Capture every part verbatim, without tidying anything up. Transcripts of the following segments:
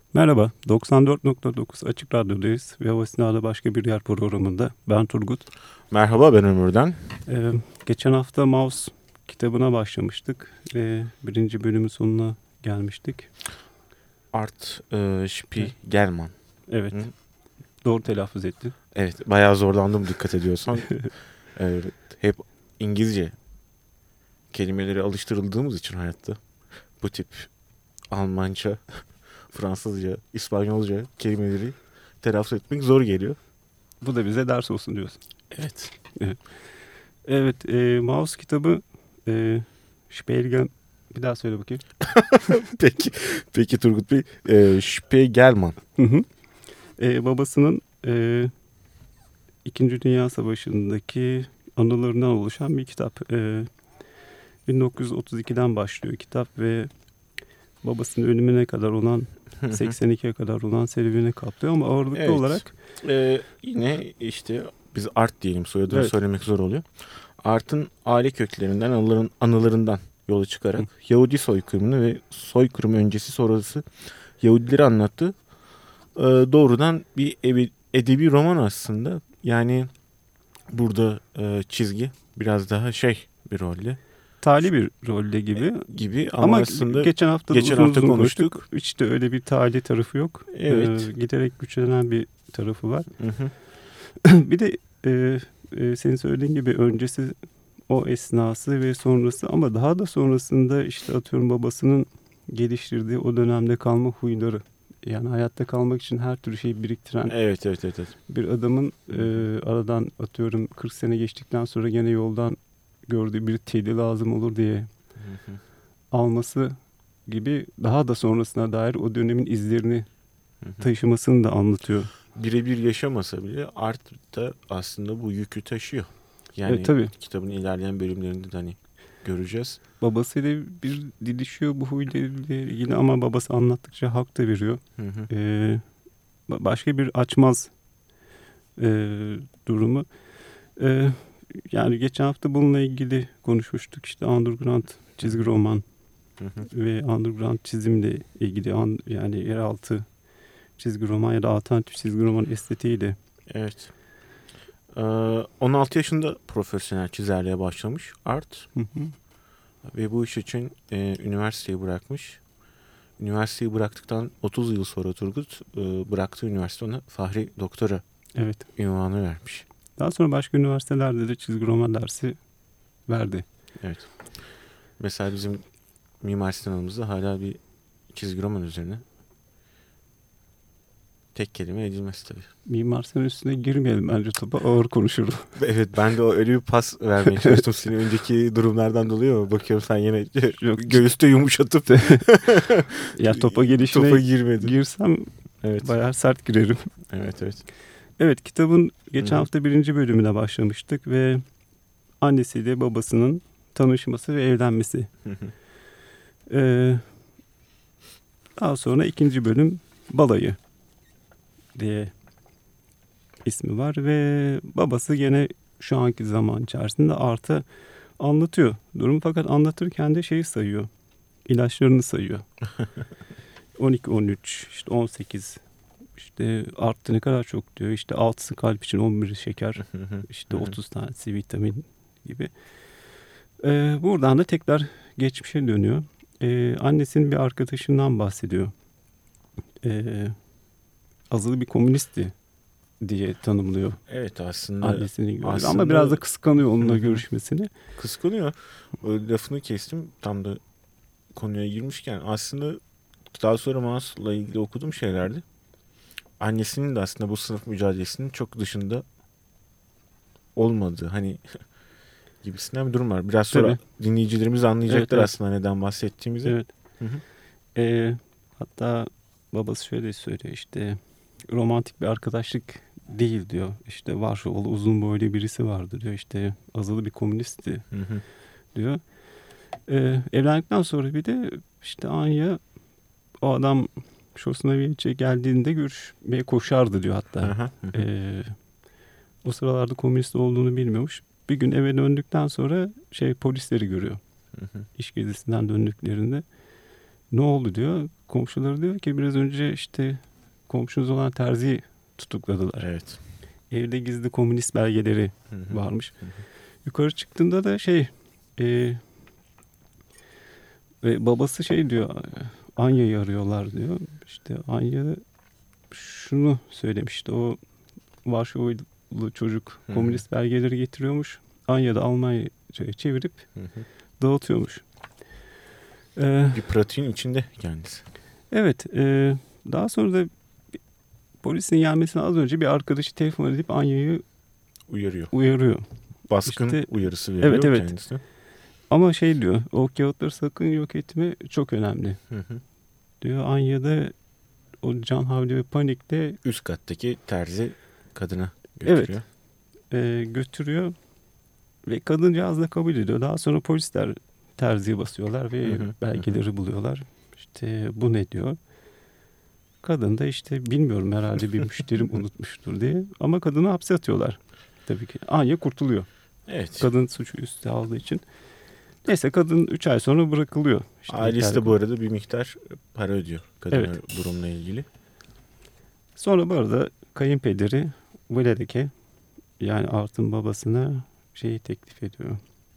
Merhaba, doksan dört nokta dokuz Açık Radyo'dayız ve Havasınada Başka Bir Yer programında. Ben Turgut. Merhaba, ben Ömür'den. Ee, geçen hafta Maus kitabına başlamıştık ve birinci bölümün sonuna gelmiştik. Art e, Spiegelman. Evet, Hı? Doğru telaffuz ettin. Evet, bayağı zorlandım dikkat ediyorsan. Evet, hep İngilizce kelimeleri alıştırıldığımız için hayatta bu tip Almanca, Fransızca, İspanyolca kelimeleri telaffuz etmek zor geliyor. Bu da bize ders olsun diyorsun. Evet. Evet, evet e, Maus kitabı e, Spiegelman, bir daha söyle bakayım. peki, peki Turgut Bey, e, Spiegelman. Hı hı. E, babasının e, İkinci Dünya Savaşı'ndaki anılarından oluşan bir kitap. E, bin dokuz yüz otuz ikiden başlıyor kitap ve babasının ölümüne kadar olan seksen ikiye kadar olan serüveni kaplıyor ama ağırlıklı evet. olarak ee, yine işte biz Art diyelim, soyadını evet. söylemek zor oluyor. Art'ın aile köklerinden, anıların, anılarından yola çıkarak Hı. Yahudi soykırımını ve soykırım öncesi sonrası Yahudileri anlattı. Ee, doğrudan bir evi, edebi roman aslında. Yani burada e, çizgi biraz daha şey bir rolde. Tali bir rolde gibi. Gibi ama, ama aslında geçen hafta geçen uzun hafta uzun konuştuk. konuştuk. Hiç de öyle bir tali tarafı yok. Evet. Ee, giderek güçlenen bir tarafı var. Hı hı. bir de e, e, senin söylediğin gibi öncesi, o esnası ve sonrası ama daha da sonrasında işte atıyorum babasının geliştirdiği o dönemde kalma huyları. Yani hayatta kalmak için her türlü şeyi biriktiren evet, evet, evet, evet. bir adamın e, aradan atıyorum kırk sene geçtikten sonra gene yoldan gördüğü bir teli lazım olur diye hı hı. alması gibi daha da sonrasına dair o dönemin izlerini hı hı. taşımasını da anlatıyor. Birebir yaşamasa bile Art da aslında bu yükü taşıyor. Yani evet, tabii. Kitabın ilerleyen bölümlerinde de hani göreceğiz. Babasıyla bir didişiyor bu huyla ilgili ama babası anlattıkça hak da veriyor. Hı hı. Ee, başka bir açmaz e, durumu. Ee, yani geçen hafta bununla ilgili konuşmuştuk. İşte underground çizgi roman hı hı. ve underground çizimle ilgili an, yani yeraltı çizgi roman ya da alternatif çizgi roman estetiğiyle. Evet. Ee, on altı yaşında profesyonel çizerliğe başlamış Art. Hı hı. Ve bu iş için e, üniversiteyi bırakmış. Üniversiteyi bıraktıktan otuz yıl sonra Turgut e, bıraktığı üniversite ona Fahri Doktora evet. ünvanı vermiş. Daha sonra başka üniversitelerde de çizgi roman dersi verdi. Evet. Mesela bizim Mimar Sinan'ımızda hala bir çizgi roman üzerine tek kelime edilmez tabii. Mimar Sinan üstüne girmeyelim bence, topa ağır konuşurdu. Evet, ben de o öyle bir pas vermeye çalıştım seni önceki durumlardan dolayı ama bakıyorum sen yine göğüste yumuşatıp ya topa gelişine topa girmedin. Girsem evet. bayağı sert girerim. Evet evet. Evet, kitabın geçen Hı-hı. hafta birinci bölümüne başlamıştık ve annesiyle babasının tanışması ve evlenmesi. Ee, daha sonra ikinci bölüm Balayı diye ismi var ve babası gene şu anki zaman içerisinde Art'a anlatıyor durumu, fakat anlatırken de şeyi sayıyor, ilaçlarını sayıyor. on iki on üç işte on sekiz işte arttı ne kadar çok diyor, işte altısı kalp için, on biri şeker, işte otuz tanesi vitamin gibi. Ee, buradan da tekrar geçmişe dönüyor. Ee, annesinin bir arkadaşından bahsediyor. Ee, azılı bir komünistti diye tanımlıyor. Evet, aslında annesini aslında, ama biraz da kıskanıyor onunla görüşmesini. Kıskanıyor. O lafını kestim tam da konuya girmişken. Aslında daha sonra Maus'la ilgili okuduğum şeylerdi. Annesinin de aslında bu sınıf mücadelesinin çok dışında olmadığı hani gibisinden bir durum var. Biraz sonra Tabii. dinleyicilerimiz anlayacaklar evet, evet. aslında neden bahsettiğimizi. Evet. Hı hı. Ee, hatta babası şöyle söylüyor, işte romantik bir arkadaşlık değil diyor. İşte Varşovalı uzun boylu birisi vardı diyor. İşte azılı bir komünistti hı hı. diyor. Ee, evlendikten sonra bir de işte Anya, o adam Şosnaviç'e geldiğinde görüşmeye koşardı diyor hatta. Hı hı. Ee, o sıralarda komünist olduğunu bilmiyormuş. Bir gün eve döndükten sonra şey polisleri görüyor. Hı hı. İş gezisinden döndüklerinde. Ne oldu diyor. Komşuları diyor ki biraz önce işte komşunuz olan terziyi tutukladılar. Evet. Evde gizli komünist belgeleri Hı hı. varmış. Hı hı. Yukarı çıktığında da şey e, ve babası şey diyor, Anya'yı arıyorlar diyor. İşte Anya şunu söylemişti, o Varşovalı çocuk Hı hı. komünist belgeleri getiriyormuş. Anya da Almanca'ya çevirip Hı hı. dağıtıyormuş. Ee, Bir pratiğin içinde kendisi. evet. E, daha sonra da polisin gelmesine az önce bir arkadaşı telefon edip Anya'yı Uyarıyor. uyarıyor. Baskın İşte, uyarısı veriyor evet, evet. kendisine. Ama şey diyor, o kağıtları sakın yok etme, çok önemli. Hı hı. Diyor. Anya'da o can havli ve panikle Üst kattaki terzi kadına götürüyor. Evet. E, götürüyor ve kadıncağız da kabul ediyor. Daha sonra polisler terziye basıyorlar ve Hı hı. belgeleri Hı hı. buluyorlar. İşte bu ne diyor. Kadın da işte bilmiyorum, herhalde bir müşterim unutmuştur diye. Ama kadını hapse atıyorlar. Tabii ki. Anya kurtuluyor. Evet. Kadın suçu üstüne aldığı için. Neyse, kadın üç ay sonra bırakılıyor. İşte ailesi de bu arada bir miktar para ödüyor kadın Evet. durumla ilgili. Sonra bu arada kayınpederi Vladek'e, yani Art'ın babasına şeyi teklif ediyor.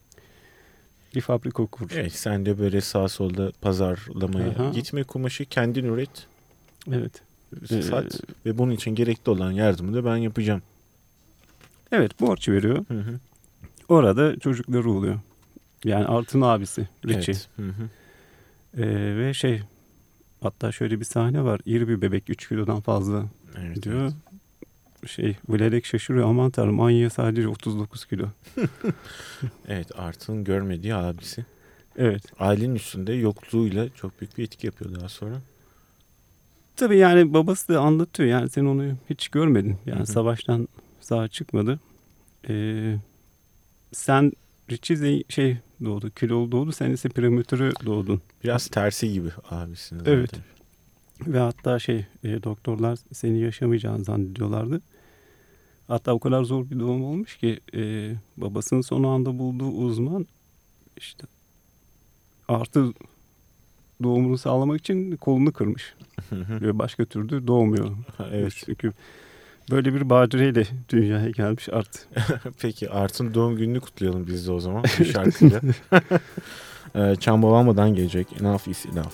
Bir fabrika kur. Evet, sen de böyle sağ solda pazarlamaya Aha. gitme, kumaşı kendin üret, Evet. sat Ee, ve bunun için gerekli olan yardımı da ben yapacağım. Evet, borç veriyor. Hı hı. Orada çocukları oluyor. Yani Art'ın abisi Richie. Evet. Hı hı. Ee, ve şey, hatta şöyle bir sahne var. İri bir bebek, üç kilodan fazla Evet, diyor. evet. Şey, Vladek şaşırıyor. Aman tanrım, Anya sadece otuz dokuz kilo. Evet, Art'ın görmediği abisi. Evet. Ailenin üstünde yokluğuyla çok büyük bir etki yapıyor daha sonra. Tabii yani babası da anlatıyor. Yani sen onu hiç görmedin. Yani Hı hı. savaştan sağ çıkmadı. Ee, sen Richie şey doğdu, kilolu doğdu. Sen ise prematüre doğdun. Biraz tersi gibi abisinin. zaten. Evet. Ve hatta şey e, doktorlar seni yaşamayacağını zannediyorlardı. Hatta o kadar zor bir doğum olmuş ki e, babasının son anda bulduğu uzman işte artı doğumunu sağlamak için kolunu kırmış. Hı hı. Ve başka türlü doğmuyor. Evet. Çünkü böyle bir badireyle dünyaya gelmiş Art. Peki Art'ın doğum gününü kutlayalım biz de o zaman bir şarkıyla. ee, Çambavama'dan gelecek Enough is Enough.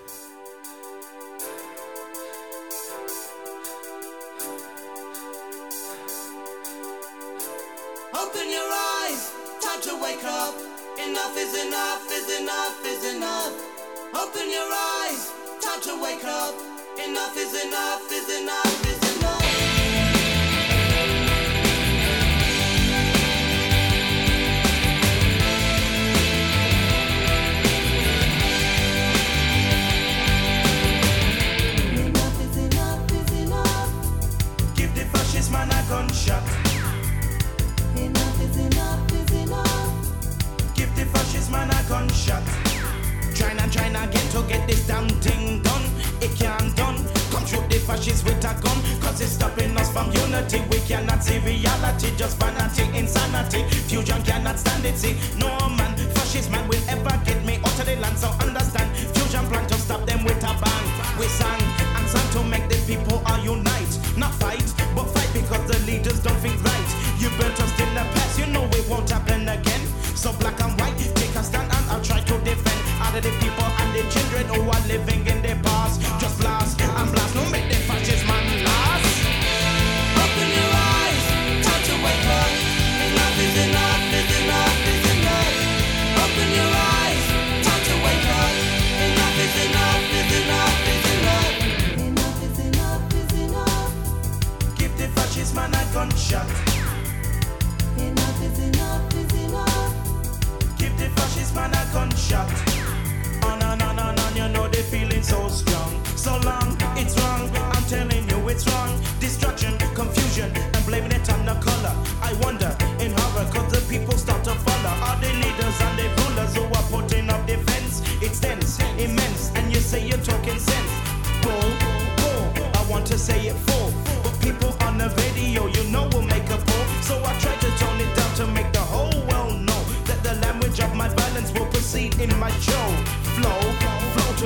Open your eyes, time to wake up. Enough is enough, is enough, is enough. Open your eyes, time to wake up. Enough is enough, is enough, is enough. Enough is enough, is enough. Give the fascist man a gunshot. Enough is enough, is enough. Give the fascist man a gunshot. Trying and trying again to get this damn thing done. It can't done. Come shoot the fascists with a gun. Cause it's stopping us from unity. We cannot see reality, just vanity, insanity. Fusion cannot stand it, see. No man, fascist man will ever get me out of the land. So understand, fusion plan to stop them with a bang. We sang and sang to make the people all unite. Not fight, but fight because the leaders don't think right. You built us in the past, you know it won't happen again. So black and white, take a stand and I'll try to defend all of the people and the children who are living in the past. Just blast and blast, no make the fascist man last. Open your eyes, time to wake up. Enough is enough, is enough, is enough. Open your eyes, time to wake up. Enough is enough, is enough, is enough. Enough is enough, is enough. Give the fascist man a gunshot. Enough is enough, is enough. Give the fascist man a gunshot. On and on and on, you know they feeling so strong. So long, it's wrong, I'm telling you it's wrong. Destruction, confusion, and blaming it on the color. I wonder, in horror, cause the people start to follow. Are the leaders and the rulers who are putting up defense? It's dense, immense, and you say you're talking sense. Bull, bull, I want to say it full. But people on the video, you know will make a fool. So I try to tone it down to make the whole world know that the language of my violence will proceed in my show. Flow, flow to make the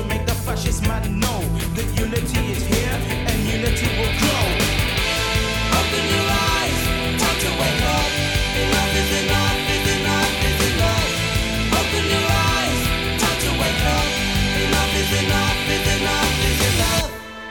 fascist man know that unity is here and unity will grow. Open your eyes, time to wake up. Enough is enough, is enough, is enough. Open your eyes, time to wake up. Enough is enough, is enough, is enough.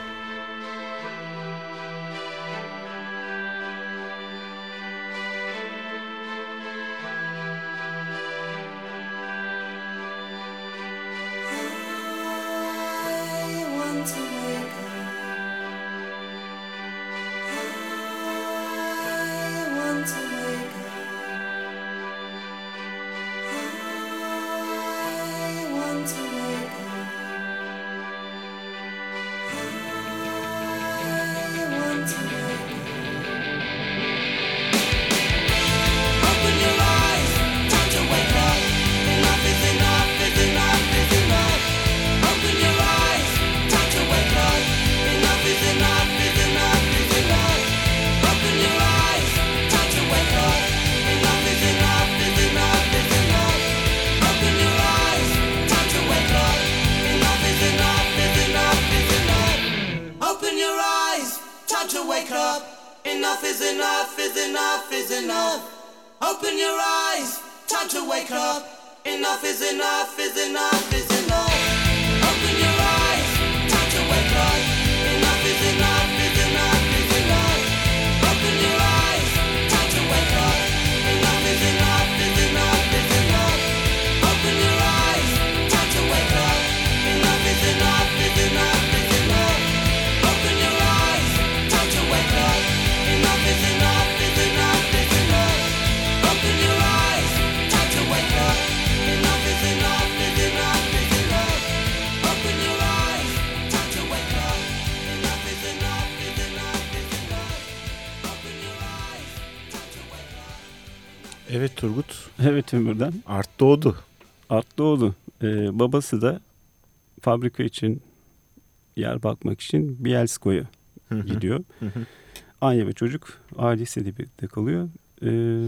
Evet Turgut. Evet Ömür'den. Art doğdu. Art doğdu. Ee, babası da fabrika için yer bakmak için Bielsko'ya gidiyor. Anya ve çocuk ailesiyle birlikte kalıyor. Ee,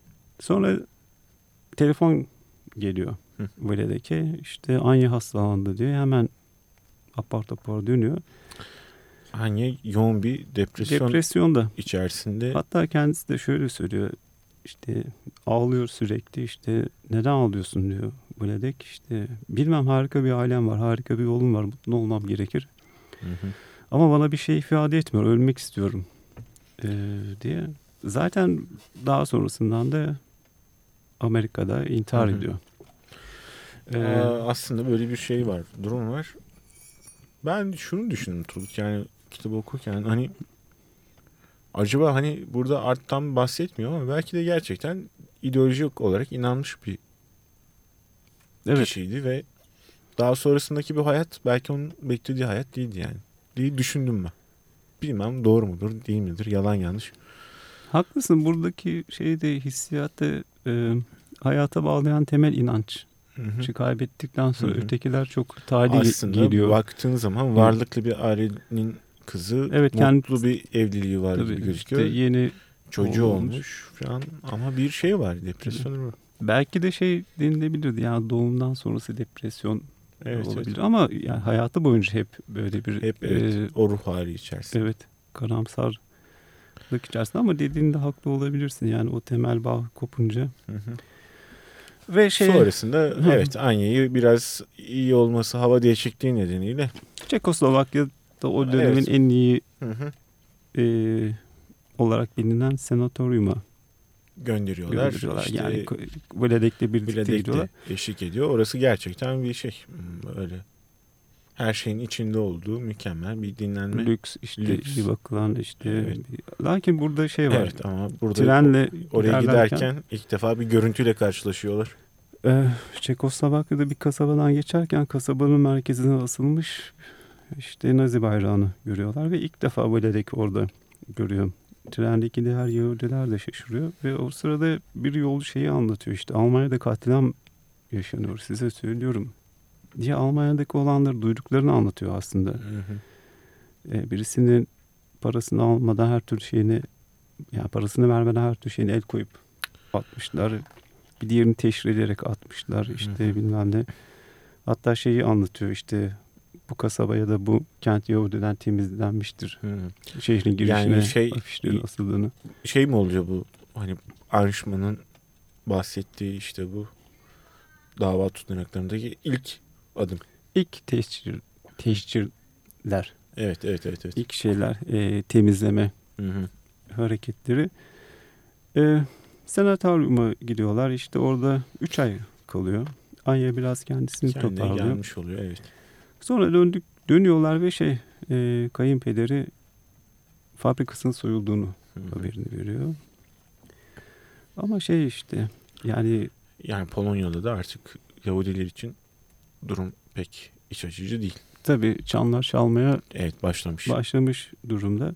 sonra telefon geliyor Vladek'e. İşte Anya hastalandı diyor. Hemen apar topar dönüyor. Anya yoğun bir depresyon depresyonda içerisinde. Hatta kendisi de şöyle söylüyor. İşte ağlıyor sürekli. İşte neden ağlıyorsun diyor Vladek. İşte bilmem, harika bir ailem var. Harika bir oğlum var. Mutlu olmam gerekir. Hı hı. Ama bana bir şey ifade etmiyor. Ölmek istiyorum ee, diye. Zaten daha sonrasından da Amerika'da intihar hı hı. ediyor. Ee, Aa, aslında böyle bir şey var. Durum var. Ben şunu düşündüm Turgut. Yani kitabı okurken hani acaba hani burada arttan bahsetmiyor ama belki de gerçekten ideolojik olarak inanmış bir evet. kişiydi ve daha sonrasındaki bir hayat belki onun beklediği hayat değildi yani. diye düşündüm ben. Bilmem doğru mudur değil midir, yalan yanlış. Haklısın, buradaki şeyde hissiyatta e, hayata bağlayan temel inanç. Hı-hı. Kaybettikten sonra Hı-hı. ötekiler çok tali geliyor. Aslında baktığın zaman varlıklı bir ailenin kızı, evet, mutlu kendi, bir evliliği var gibi gözüküyor. İşte yeni çocuğu olmuş. olmuş falan ama bir şey var, depresyon var. Belki de şey denilebilirdi yani doğumdan sonrası depresyon evet, olabilir evet. ama yani hayatı boyunca hep böyle bir hep evet, e, o ruh hali içerisinde. Evet, karamsarlık içerisinde ama dediğinde haklı olabilirsin yani o temel bağ kopunca. Hı hı. Ve şey sonrasında hı. evet Anya'yı biraz iyi olması, hava değişikliği nedeniyle Çekoslovakya'da o dönemin evet. en iyi hı hı. E, olarak bilinen senatoryuma gönderiyorlar. gönderiyorlar. İşte, yani Vladek'le birlikte gidiyorlar. Eşlik ediyor. Orası gerçekten bir şey. Öyle her şeyin içinde olduğu mükemmel bir dinlenme. Lüks işte Lüks. bir bakılan işte. Evet. Lakin burada şey var. Evet ama burada trenle oraya giderken ilk defa bir görüntüyle karşılaşıyorlar. Ee, Çekoslovakya'da bir kasabadan geçerken kasabanın merkezine asılmış işte Nazi bayrağını görüyorlar ve ilk defa Vladek orada görüyor. Trendeki diğer Yahudiler de şaşırıyor ve o sırada bir yolcu şeyi anlatıyor işte Almanya'da katliam yaşanıyor size söylüyorum diye Almanya'daki olanları duyduklarını anlatıyor aslında. Hı hı. Ee, birisinin parasını almadan her türlü şeyini yani parasını vermeden her türlü şeyini el koyup atmışlar. Bir diğerini teşhir ederek atmışlar işte hı hı. bilmem ne. Hatta şeyi anlatıyor işte bu kasaba ya da bu kent Yahudi'den temizlenmiştir. Hı. Şehrin girişine Yani şey, afişlerin asıldığını. Şey mi oluyor bu? Hani Eichmann'ın bahsettiği işte bu dava tutanaklarındaki ilk adım. İlk teşhir, teşhirler. Evet, evet, evet. evet. İlk şeyler, e, temizleme Hı hı. hareketleri. E, Senatoryuma gidiyorlar. İşte orada üç ay kalıyor. Anya biraz kendisini Kendine toparlıyor. gelmiş oluyor, evet. Sonra döndük, dönüyorlar ve şey e, kayınpederi fabrikasının soyulduğunu Hı hı. haberini veriyor. Ama şey işte yani Yani Polonya'da da artık Yahudiler için durum pek iç açıcı değil. tabii çanlar çalmaya Evet, başlamış. başlamış durumda.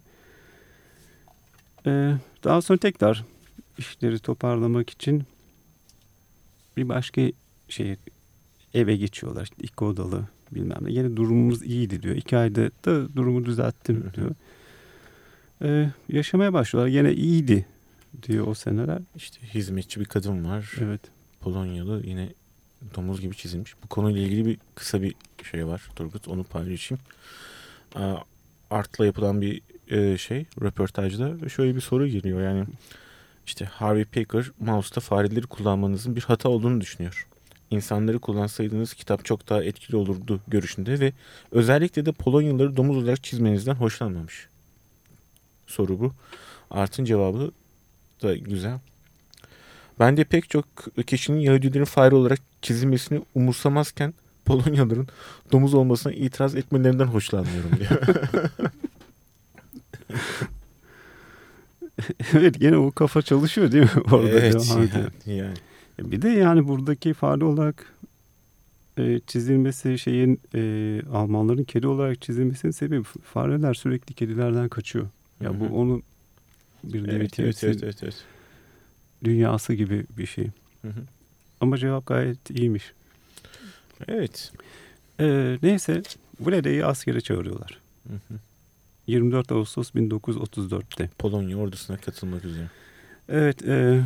Ee, daha sonra tekrar işleri toparlamak için bir başka şey eve geçiyorlar. İşte iki odalı bilmem ne. Yine durumumuz iyiydi diyor. İki ayda da durumu düzelttim diyor. Ee, yaşamaya başlıyorlar. Yine iyiydi diyor o seneler. İşte hizmetçi bir kadın var. Evet. Polonyalı, yine domuz gibi çizilmiş. Bu konuyla ilgili bir kısa bir şey var Turgut. Onu paylaşayım. Art'la yapılan bir şey röportajda şöyle bir soru geliyor. Yani işte Harvey Pekar mouse'ta fareleri kullanmanızın bir hata olduğunu düşünüyor. İnsanları kullansaydınız kitap çok daha etkili olurdu görüşünde ve özellikle de Polonyalıları domuz olarak çizmenizden hoşlanmamış. Soru bu. Art'ın cevabı da güzel. Ben de pek çok kişinin Yahudilerin fare olarak çizilmesini umursamazken Polonyalıların domuz olmasına itiraz etmelerinden hoşlanmıyorum diyor. Evet, gene o kafa çalışıyor değil mi? Orada evet yani. yani. Bir de yani buradaki fare olarak e, çizilmesi şeyin e, Almanların kedi olarak çizilmesinin sebebi fareler sürekli kedilerden kaçıyor. Ya Hı hı. bu onun bir nevi Evet, evet, evet, evet, evet. dünyası gibi bir şey. Hı hı. Ama cevap gayet iyiymiş. Evet. E, neyse Vlede'yi askere çağırıyorlar. Hı hı. yirmi dört Ağustos bin dokuz yüz otuz dörtte. Polonya ordusuna katılmak üzere. Evet. E,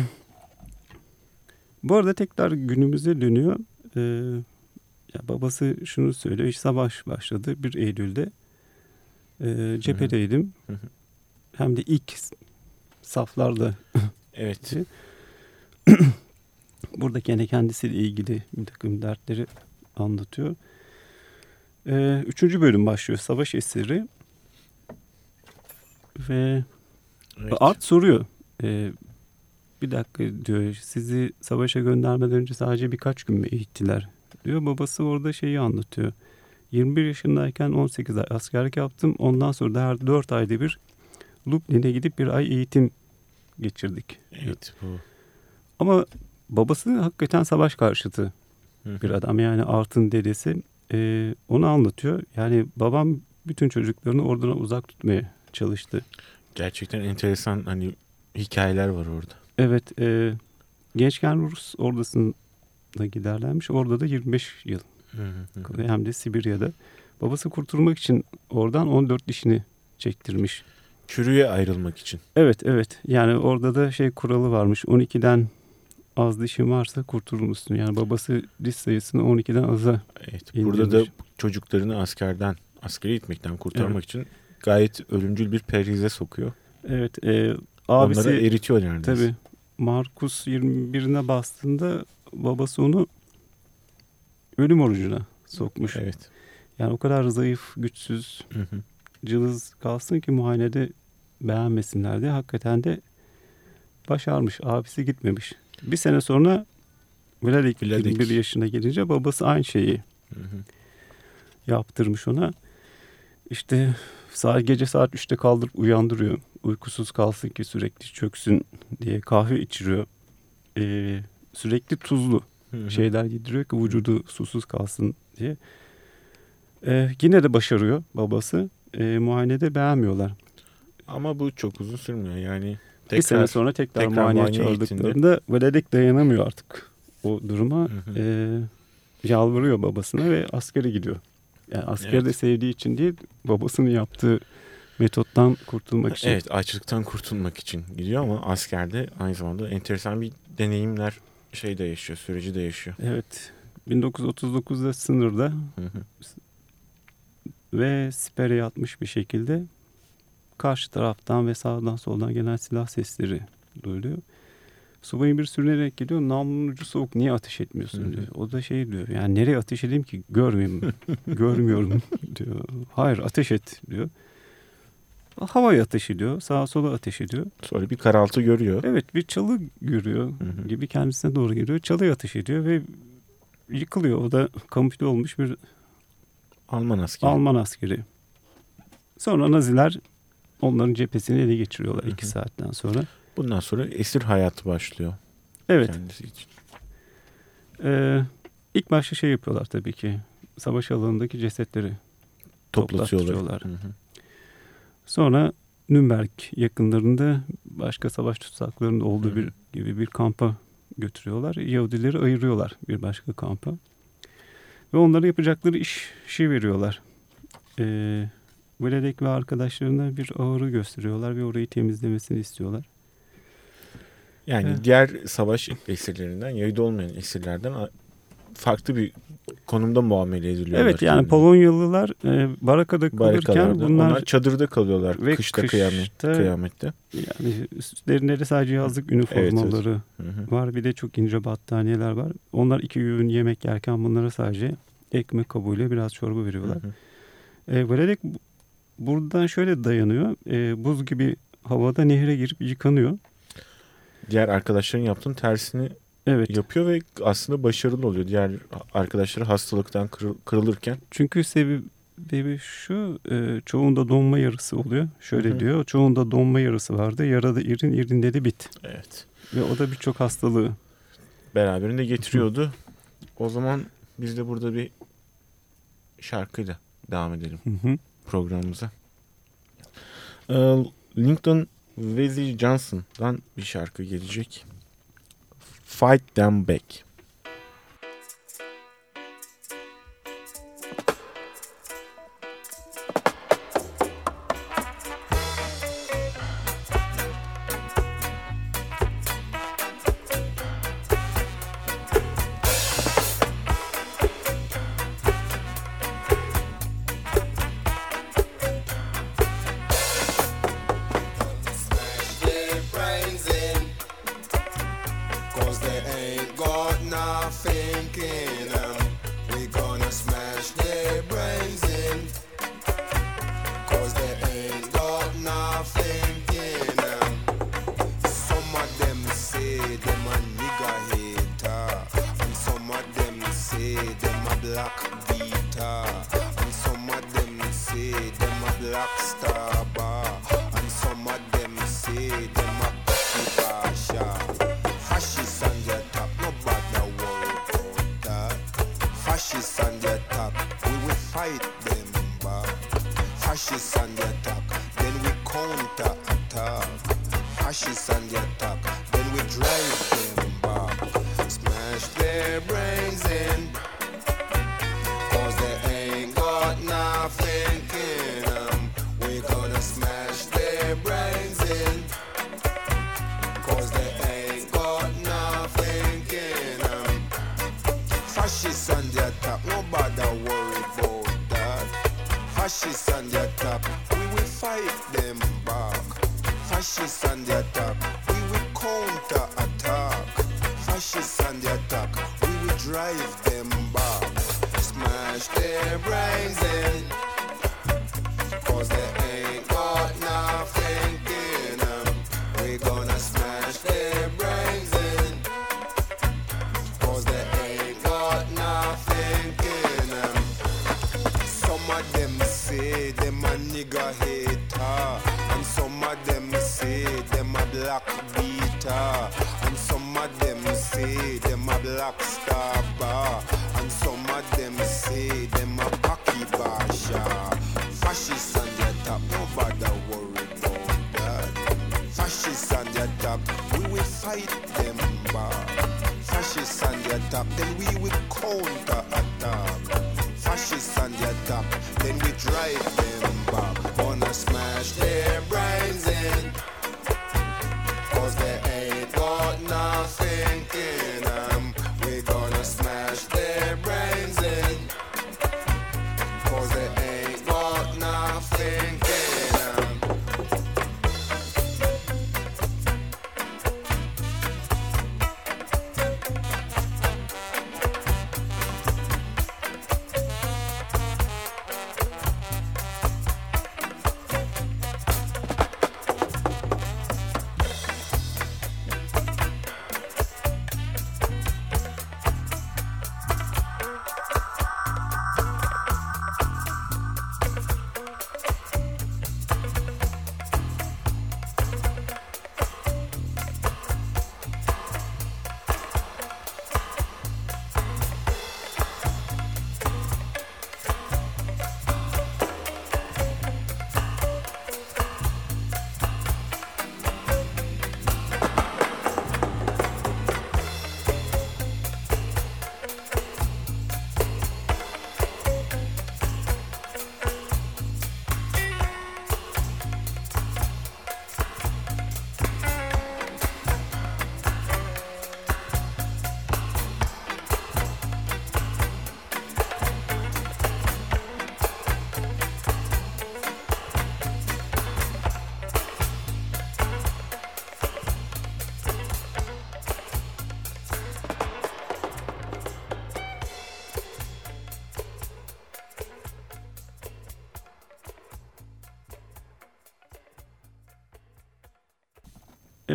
bu arada tekrar günümüze dönüyor. E, ya babası şunu söylüyor. İşte savaş başladı bir Eylül'de. E, cephedeydim. Hı hı. Hem de ilk saflarda. Evet. Burada gene kendisiyle ilgili bir takım dertleri anlatıyor. E, üçüncü bölüm başlıyor. Savaş esiri. Ve Evet. Art soruyor. E, bir dakika diyor. Sizi savaşa göndermeden önce sadece birkaç gün mü eğittiler? Diyor. Babası orada şeyi anlatıyor. yirmi bir yaşındayken on sekiz ay askerlik yaptım. Ondan sonra da her dört ayda bir Lublin'e gidip bir ay eğitim geçirdik. Evet bu. Ama babası hakikaten savaş karşıtı bir adam. Yani Art'ın dedesi e, onu anlatıyor. Yani babam bütün çocuklarını oradan uzak tutmaya çalıştı. Gerçekten enteresan hani hikayeler var orada. Evet. E, gençken Rus ordusuna giderlermiş. Orada da yirmi beş yıl. Hı hı. Hem de Sibirya'da. Babası kurtulmak için oradan on dört dişini çektirmiş. Çürüye ayrılmak için. Evet evet. Yani orada da şey kuralı varmış. on ikiden az dişin varsa kurtulmuşsun. Yani babası diş sayısını on ikiden aza Evet. indirmiş. Burada da çocuklarını askerden, askere gitmekten kurtarmak Evet. için gayet ölümcül bir perhize sokuyor. Evet. E, abisi Onları eritiyor neredeyse. tabii Markus yirmi birine bastığında babası onu ölüm orucuna sokmuş. Evet. Yani o kadar zayıf, güçsüz, Hı hı. cılız kalsın ki muayenede beğenmesinler diye hakikaten de başarmış. Abisi gitmemiş. Bir sene sonra Vladek Vladek. yirmi bir yaşına gelince babası aynı şeyi Hı hı. yaptırmış ona. İşte saat gece saat üçte kaldırıp uyandırıyor. Uykusuz kalsın ki sürekli çöksün diye kahve içiriyor. Ee, sürekli tuzlu Hı hı. şeyler yediriyor ki vücudu susuz kalsın diye. Ee, yine de başarıyor babası. Ee, muayenede beğenmiyorlar. Ama bu çok uzun sürmüyor yani. Tekrar, Bir sene sonra tekrar, tekrar muayeneye muayene çağırdıklarında Vladek dayanamıyor artık o duruma. Hı hı. Ee, yalvarıyor babasına ve askere gidiyor. Yani askeri Evet. de sevdiği için değil, babasının yaptığı metottan kurtulmak için. Evet, açlıktan kurtulmak için gidiyor ama askerde aynı zamanda enteresan bir deneyimler şey de yaşıyor, süreci de yaşıyor. Evet. bin dokuz yüz otuz dokuzda sınırda Hı hı. ve sipereye atmış bir şekilde karşı taraftan ve sağdan soldan gelen silah sesleri duyuluyor. Subayın bir sürünerek geliyor. Namlunun ucu soğuk, niye ateş etmiyorsun diyor. O da şey diyor, yani nereye ateş edeyim ki, görmeyeyim, görmüyorum diyor. Hayır, ateş et diyor. Havaya ateş ediyor, sağa sola ateş ediyor. Sonra bir karaltı görüyor. Evet, bir çalı görüyor hı hı. gibi kendisine doğru geliyor. Çalıya ateş ediyor ve yıkılıyor. O da kamufle olmuş bir Alman askeri. Alman askeri. Sonra Naziler onların cephesini ele geçiriyorlar hı hı. iki saatten sonra. Bundan sonra esir hayatı başlıyor. Evet. Kendisi için. Ee, ilk başta şey yapıyorlar tabii ki. Savaş alanındaki cesetleri toplatıyorlar. Hı hı. Sonra Nürnberg yakınlarında başka savaş tutsaklarının olduğu hı hı. bir gibi bir kampa götürüyorlar. Yahudileri ayırıyorlar bir başka kampa. Ve onlara yapacakları iş şey veriyorlar. Ee, Vledek ve arkadaşlarına bir ahırı gösteriyorlar ve orayı temizlemesini istiyorlar. Yani evet. diğer savaş esirlerinden, Yahudi olmayan esirlerden farklı bir konumda muamele ediliyorlar. Evet, yani kendine. Polonyalılar e, barakada kalırken bunlar onlar çadırda kalıyorlar ve kışta, kışta kıyamet, kıyamette. Yani üstlerinde de sadece yazlık üniformaları evet, evet. var. Bir de çok ince battaniyeler var. Onlar iki gün yemek yerken bunlara sadece ekmek kabuğuyla biraz çorba veriyorlar. Hı hı. E, Vledek buradan şöyle dayanıyor. E, buz gibi havada nehre girip yıkanıyor. Diğer arkadaşların yaptığının tersini evet. yapıyor ve aslında başarılı oluyor. Diğer arkadaşları hastalıktan kırıl, kırılırken. Çünkü sebebi şu, e, çoğunda donma yarısı oluyor. Şöyle Hı-hı. diyor, çoğunda donma yarısı vardı. Yarada irin, irinde de bit. Evet. Ve o da birçok hastalığı beraberinde getiriyordu. Hı-hı. O zaman biz de burada bir şarkıyla devam edelim Hı-hı. programımıza. Ee, Lincoln Wesley Johnson'dan bir şarkı gelecek. Fight Them Back.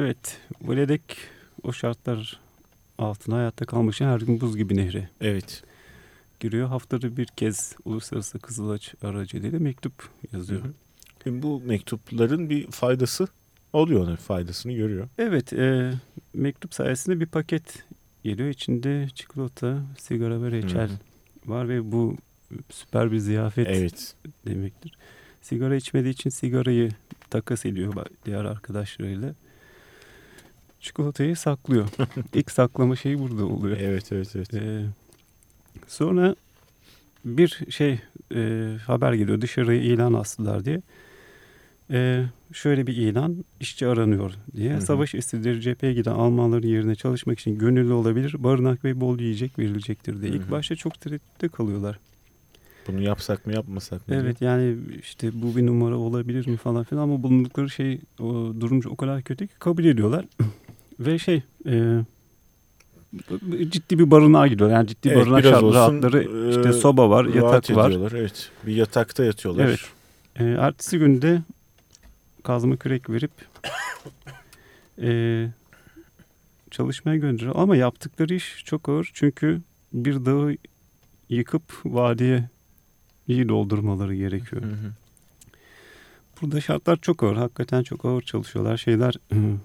Evet. Vledek o şartlar altına hayatta kalmak için her gün buz gibi nehre Evet. giriyor. Haftada bir kez Uluslararası Kızılaç aracılığıyla mektup yazıyor. Hı hı. Bu mektupların bir faydası oluyor. Ona faydasını görüyor. Evet. E, mektup sayesinde bir paket geliyor. İçinde çikolata, sigara ve reçel hı hı. var ve bu süper bir ziyafet evet. demektir. Sigara içmediği için sigarayı takas ediyor diğer arkadaşlarıyla. Çikolatayı saklıyor. İlk saklama şeyi burada oluyor. Evet, evet, evet. Ee, sonra bir şey e, haber geliyor. Dışarıya ilan astılar diye. Ee, şöyle bir ilan, işçi aranıyor diye. Hı hı. Savaş esirleri cepheye giden Almanların yerine çalışmak için gönüllü olabilir. Barınak ve bol yiyecek verilecektir diye. Hı hı. İlk başta çok tereddütte kalıyorlar. Bunu yapsak mı yapmasak mı? Evet diye. Yani işte bu bir numara olabilir mi falan filan ama bulundukları şey o durumcu o kadar kötü ki kabul ediyorlar. Ve şey e, ciddi bir barınağa gidiyor. Yani ciddi evet, barınak rahatları işte e, soba var, yatak var. Evet. Bir yatakta yatıyorlar. Evet. E, ertesi günde kazma kürek verip e, çalışmaya gönderiyor. Ama yaptıkları iş çok ağır. Çünkü bir dağı yıkıp vadiye iyi doldurmaları gerekiyor. Hı hı. Burada şartlar çok ağır. Hakikaten çok ağır çalışıyorlar. Şeyler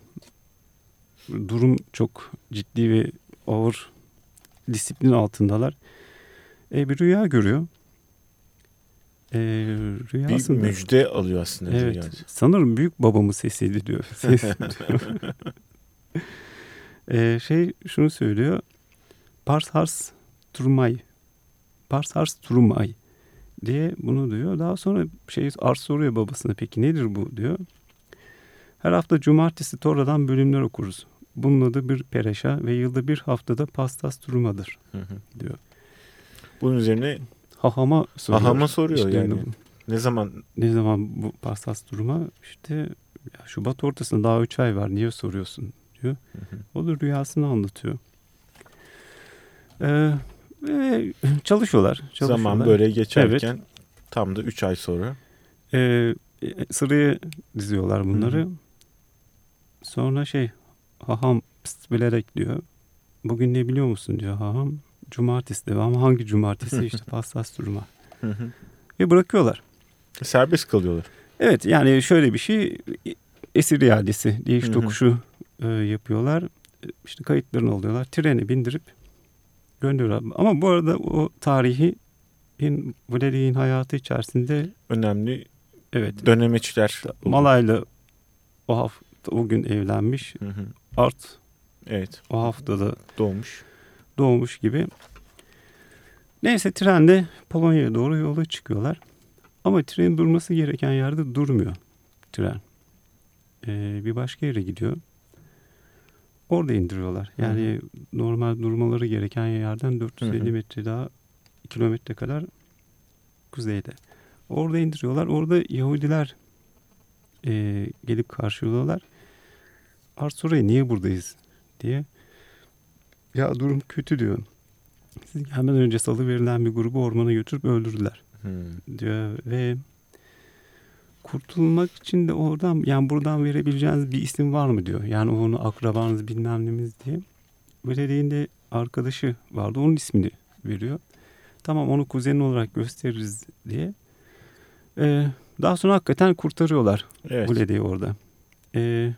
durum çok ciddi ve ağır disiplin altındalar. E, bir rüya görüyor. E, rüyasında, bir müjde alıyor aslında. Evet. Yani. Sanırım büyük babamın sesiydi diyor. Ses diyor. e, şey şunu söylüyor. Pars hars turmay. Pars hars turmay diye bunu diyor. Daha sonra şey Ars soruyor babasına, peki nedir bu diyor. Her hafta cumartesi Tora'dan bölümler okuruz. Bunun adı bir pereşa ve yılda bir haftada pastas turmadır hı hı. diyor. Bunun üzerine hahama soruyor. Hahama soruyor işte yani. Ne zaman? Ne zaman bu pastas turma? İşte ya Şubat ortasında daha üç ay var. Niye soruyorsun diyor. Hı hı. O da rüyasını anlatıyor. Ee, ve çalışıyorlar, çalışıyorlar. Zaman böyle geçerken evet. Tam da üç ay sonra. Ee, sıraya diziyorlar bunları. Hı hı. Sonra şey haham pıst bilerek diyor. Bugün ne biliyor musun diyor haham. Cumartesi diyor ama hangi cumartesi işte pastas durma. Ve bırakıyorlar. Serbest kalıyorlar. Evet yani şöyle bir şey esir iadesi değiş tokuşu e, yapıyorlar. İşte kayıtlarını alıyorlar. Treni bindirip gönderiyorlar. Ama bu arada o tarihi Vledek'in hayatı içerisinde önemli evet, dönemeçler. Malay'la o hafta o gün evlenmiş. Hı hı. Art evet. O haftada doğmuş. Doğmuş gibi. Neyse trenle Polonya'ya doğru yola çıkıyorlar. Ama trenin durması gereken yerde durmuyor tren. Ee, bir başka yere gidiyor. Orada indiriyorlar. Yani hı hı. normal durmaları gereken yerden dört yüz elli hı hı. metre daha kilometre kadar kuzeyde. Orada indiriyorlar. Orada Yahudiler e, gelip karşılıyorlar. Arsura'ya niye buradayız diye. Ya durum kötü diyor. Siz gelmeden önce salı verilen bir grubu ormana götürüp öldürdüler hmm. diyor ve kurtulmak için de oradan yani buradan verebileceğiniz bir isim var mı diyor. Yani onu akrabanız bilmem nemiz diye. Vledek'in de arkadaşı vardı, onun ismini veriyor. Tamam onu kuzenin olarak gösteririz diye. Ee, daha sonra hakikaten kurtarıyorlar evet. Vledek'i orada. Ee,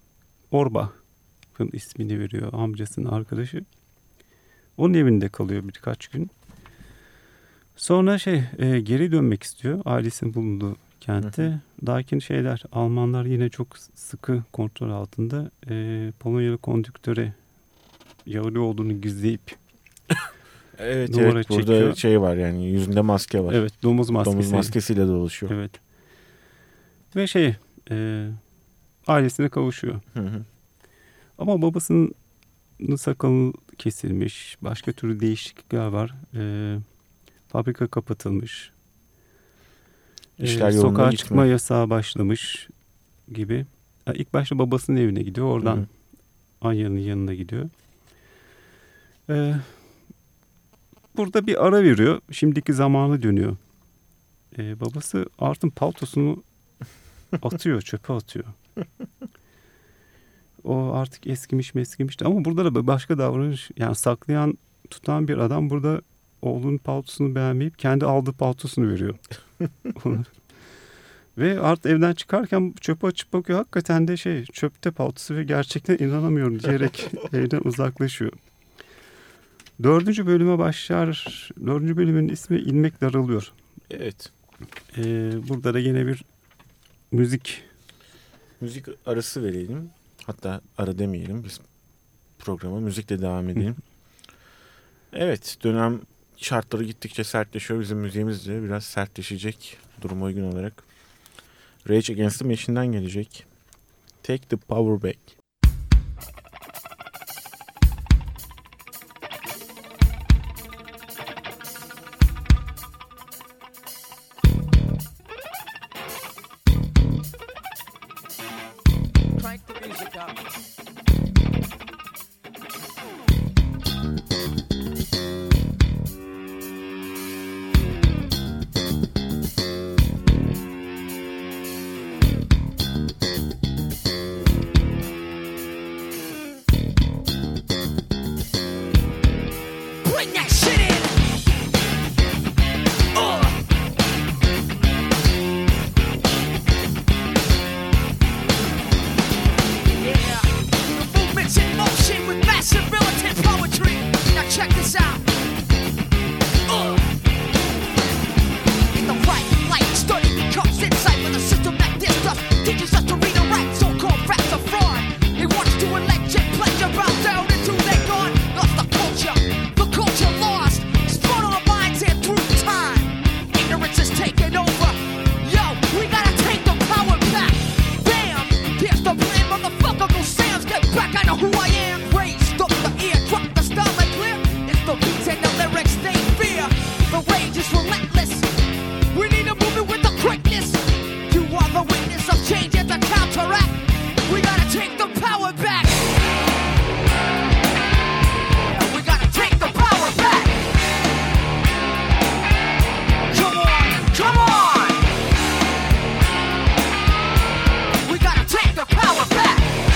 Orbach'ın ismini veriyor amcasının arkadaşı. Onun evinde kalıyor birkaç gün. Sonra şey e, geri dönmek istiyor ailesinin bulunduğu kente. Hı hı. Lakin şeyler Almanlar yine çok sıkı kontrol altında. E, Polonyalı kondüktöre Yahudi olduğunu gizleyip evet, evet burada çekiyor. Şey var yani yüzünde maske var. Evet domuz maskesi. Domuz maskesiyle dolaşıyor. Evet. Ve şey e, ailesine kavuşuyor. Hı hı. Ama babasının sakalı kesilmiş. Başka türlü değişiklikler var. E, fabrika kapatılmış. İşler e, yolunda sokağa gitmiyor. çıkma yasağı başlamış gibi. Yani ilk başta babasının evine gidiyor. Oradan Hı-hı. Anya'nın yanına gidiyor. E, burada bir ara veriyor. Şimdiki zamanı dönüyor. E, babası Art'ın paltosunu atıyor, çöpe atıyor. O artık eskimiş meskimişti ama burada da başka davranış, yani saklayan tutan bir adam burada oğlunun paltosunu beğenmeyip kendi aldığı paltosunu veriyor. Ve artık evden çıkarken çöpe açıp bakıyor, hakikaten de şey, çöpte paltosu ve gerçekten inanamıyorum diyerek evden uzaklaşıyor. Dördüncü bölüme başlar. Dördüncü bölümün ismi İnmek Daralıyor. Evet. Ee, burada da yine bir müzik. Müzik arası verelim. Hatta ara demeyelim. Biz programa müzikle devam edelim. Evet, dönem şartları gittikçe sertleşiyor. Bizim müziğimiz de biraz sertleşecek duruma uygun olarak. Rage Against the Machine'den gelecek. Take the Power Back. Crank the music up. Bring that shit in. Uh. Yeah, the movement's in motion with massive militant poetry. Now check this out. Uh. In the right light, study becomes insight when the system that this does teaches us to read and write. So-called facts are fraud. They want to elect and pleasure bow down until they're gone. Lost the culture, the culture lost. Spun on our minds and through time. Ignorance is taking over. Yo, we gotta take the power back. Bam, here's the plan, motherfucker. Go Sam's, get back. I know who I am. Raised up the ear, drop the style like clear. It's the beats and the lyrics they fear. The rage is relentless. We need to move it with the quickness. You are the witness of change and the counteract. We gotta take the power back. Yeah, we gotta take the power back. Come on, come on. We gotta take the power back.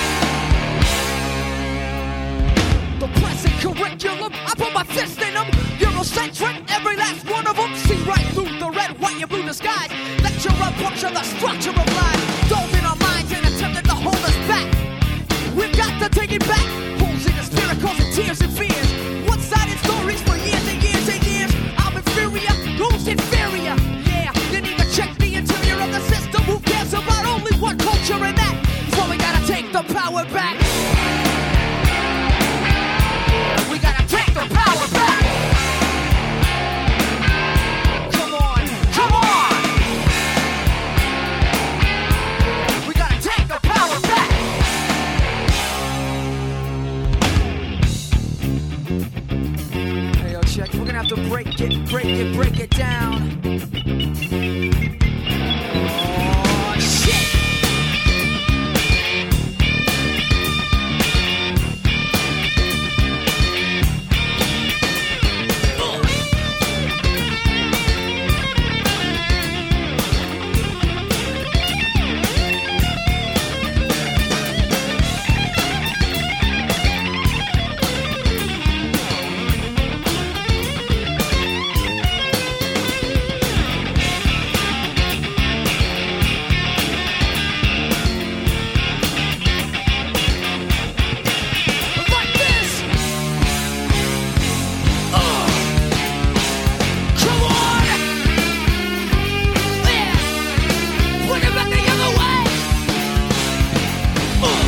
The present curriculum, I put my fist in them. Eurocentric, every last one of them. See right through the red, white, and blue disguise. Lecture up, puncture the structure of life. Dove in our minds and attempted to hold us back. We've got to take it back. Holes in the spirit causing tears and fears. One-sided stories for years and years and years. I'm inferior, who's inferior? Yeah, you need to check the interior of the system. Who cares about only one culture and that? So we gotta take the power back. We gotta take the power back. Come on, come on. We gotta take the power back. Hey, yo, check. We're gonna have to break it, break it, break it down. Oh, shit. Like this. Uh. Come on. Yeah. Put it back the other way. Uh.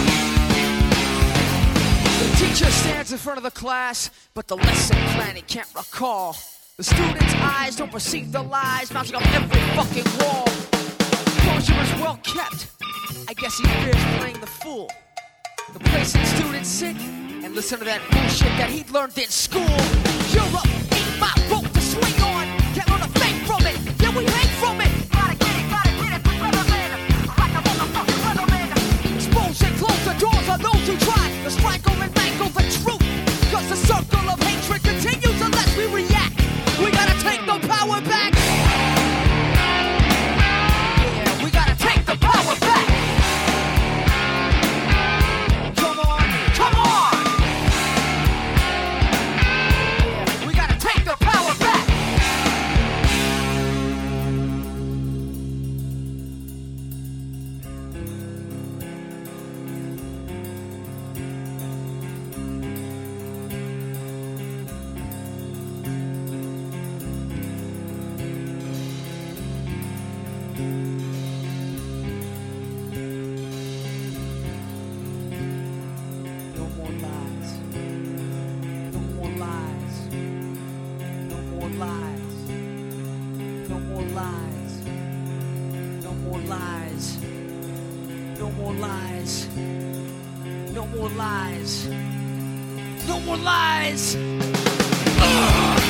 The teacher stands in front of the class, but the lesson plan he can't recall. The students' eyes don't perceive the lies mounting on every fucking wall. Composure is well kept. I guess he fears playing the fool. The place that students sit and listen to that bullshit that he learned in school. Europe ain't my rope to swing on. Can't learn a thing from it. Yeah, we hang from it. Gotta get it, gotta get it. Weatherman, like a motherfucking weatherman. Expose and close the doors on those who try to strangle and mangle the truth. Cause the circle of hatred continues unless we react. We gotta take the power back. Yeah, we gotta take the power back. Come No more lies. No more lies. No more lies. Ugh!